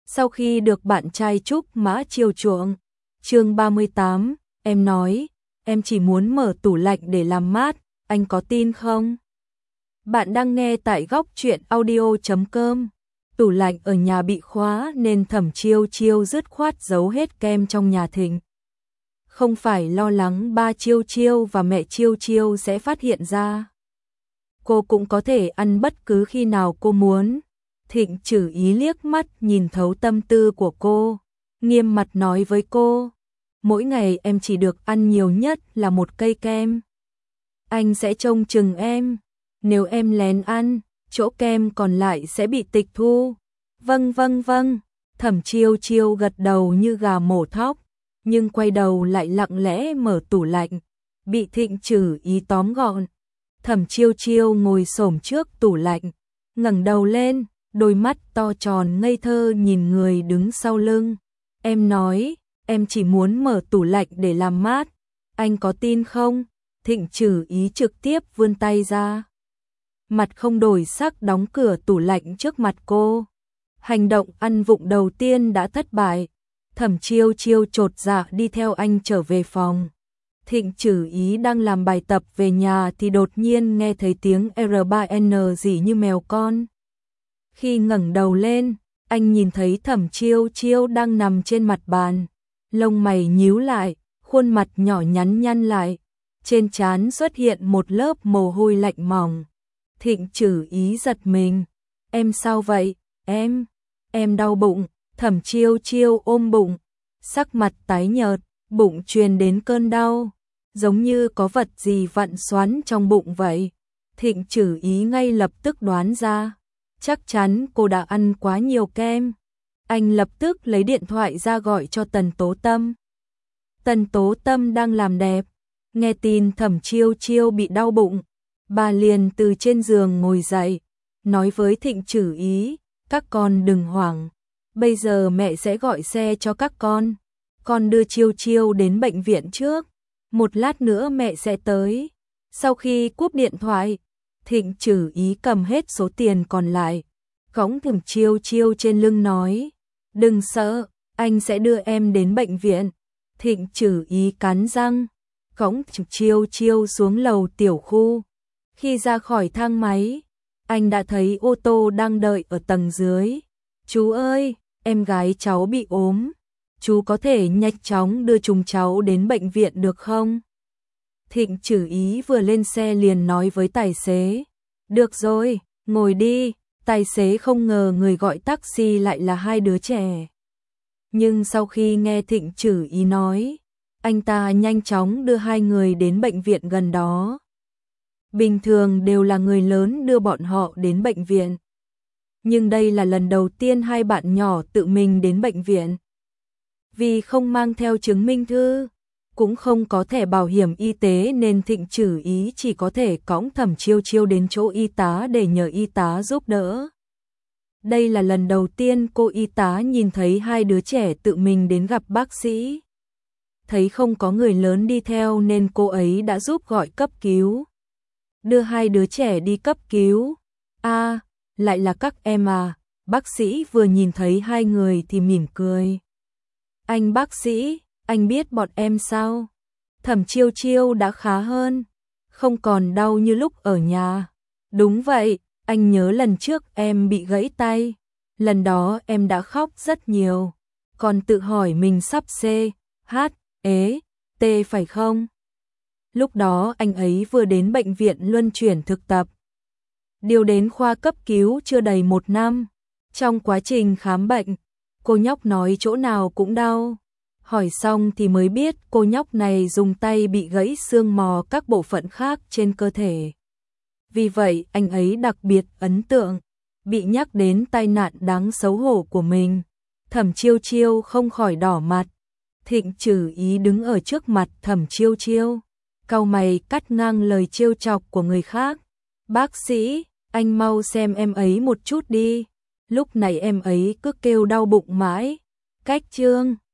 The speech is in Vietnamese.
sau khi được bạn trai Trúc Mã chiều chuộng. Chương 38, em nói, em chỉ muốn mở tủ lạnh để làm mát, anh có tin không? Bạn đang nghe tại góc truyện audio.com. Tủ lạnh ở nhà bị khóa nên Thẩm Chiêu Chiêu dứt khoát giấu hết kem trong nhà Thịnh. Không phải lo lắng ba Chiêu Chiêu và mẹ Chiêu Chiêu sẽ phát hiện ra. Cô cũng có thể ăn bất cứ khi nào cô muốn. Thịnh Trử Ý liếc mắt nhìn thấu tâm tư của cô, nghiêm mặt nói với cô, mỗi ngày em chỉ được ăn nhiều nhất là một cây kem. Anh sẽ trông chừng em, nếu em lén ăn, chỗ kem còn lại sẽ bị tịch thu. Vâng vâng vâng, Thẩm Chiêu Chiêu gật đầu như gà mổ thóc, nhưng quay đầu lại lặng lẽ mở tủ lạnh, bị Thịnh Trử Ý tóm gọn. Thẩm Chiêu Chiêu ngồi xổm trước tủ lạnh, ngẩng đầu lên, đôi mắt to tròn ngây thơ nhìn người đứng sau lưng. Em nói, em chỉ muốn mở tủ lạnh để làm mát, anh có tin không? Thịnh Trử Ý trực tiếp vươn tay ra, mặt không đổi sắc đóng cửa tủ lạnh trước mặt cô. Hành động ăn vụng đầu tiên đã thất bại. Thẩm Chiêu Chiêu chột dạ đi theo anh trở về phòng. Thịnh Trử Ý đang làm bài tập về nhà thì đột nhiên nghe thấy tiếng R3N rỉ như mèo con. Khi ngẩng đầu lên, anh nhìn thấy Thẩm Chiêu Chiêu đang nằm trên mặt bàn, lông mày nhíu lại, khuôn mặt nhỏ nhắn nhăn lại, trên trán xuất hiện một lớp mồ hôi lạnh mỏng. Thịnh Trử Ý giật mình, em sao vậy? Em đau bụng. Thẩm Chiêu Chiêu ôm bụng, sắc mặt tái nhợt, bụng truyền đến cơn đau, giống như có vật gì vặn xoắn trong bụng vậy. Thịnh Trử Ý ngay lập tức đoán ra, chắc chắn cô đã ăn quá nhiều kem. Anh lập tức lấy điện thoại ra gọi cho Tần Tố Tâm. Tần Tố Tâm đang làm đẹp, nghe tin Thẩm Chiêu Chiêu bị đau bụng, bà liền từ trên giường ngồi dậy, nói với Thịnh Trử Ý, các con đừng hoảng, bây giờ mẹ sẽ gọi xe cho các con đưa Chiêu Chiêu đến bệnh viện trước, một lát nữa mẹ sẽ tới. Sau khi cúp điện thoại, Thịnh Trử Ý cầm hết số tiền còn lại, cõng Thẩm Chiêu Chiêu trên lưng nói, đừng sợ, anh sẽ đưa em đến bệnh viện. Thịnh Trử Ý cắn răng, cõng Chiêu Chiêu xuống lầu tiểu khu. Khi ra khỏi thang máy, anh đã thấy ô tô đang đợi ở tầng dưới. Chú ơi, em gái cháu bị ốm, chú có thể nhanh chóng đưa chúng cháu đến bệnh viện được không? Thịnh Trử Ý vừa lên xe liền nói với tài xế, được rồi, ngồi đi. Tài xế không ngờ người gọi taxi lại là hai đứa trẻ. Nhưng sau khi nghe Thịnh Trử Ý nói, anh ta nhanh chóng đưa hai người đến bệnh viện gần đó. Bình thường đều là người lớn đưa bọn họ đến bệnh viện. Nhưng đây là lần đầu tiên hai bạn nhỏ tự mình đến bệnh viện. Vì không mang theo chứng minh thư, cũng không có thẻ bảo hiểm y tế nên Thịnh Trử Ý chỉ có thể cõng Thẩm Chiêu Chiêu đến chỗ y tá để nhờ y tá giúp đỡ. Đây là lần đầu tiên cô y tá nhìn thấy hai đứa trẻ tự mình đến gặp bác sĩ. Thấy không có người lớn đi theo nên cô ấy đã giúp gọi cấp cứu. Đưa hai đứa trẻ đi cấp cứu. À, lại là các em à? Bác sĩ vừa nhìn thấy hai người thì mỉm cười. Anh bác sĩ, anh biết bọn em sao? Thẩm Chiêu Chiêu đã khá hơn, không còn đau như lúc ở nhà. Đúng vậy, anh nhớ lần trước em bị gãy tay, lần đó em đã khóc rất nhiều, còn tự hỏi mình sắp C, H, T phải không? Lúc đó anh ấy vừa đến bệnh viện luân chuyển thực tập, điều đến khoa cấp cứu chưa đầy 1 năm. Trong quá trình khám bệnh, cô nhóc nói chỗ nào cũng đau. Hỏi xong thì mới biết cô nhóc này dùng tay bị gãy xương mò các bộ phận khác trên cơ thể. Vì vậy anh ấy đặc biệt ấn tượng, bị nhắc đến tai nạn đáng xấu hổ của mình. Thẩm Chiêu Chiêu không khỏi đỏ mặt. Thịnh Trử Ý đứng ở trước mặt Thẩm Chiêu Chiêu, cau mày cắt ngang lời trêu chọc của người khác. Bác sĩ, anh mau xem em ấy một chút đi. Lúc này em ấy cứ kêu đau bụng mãi. Cách chương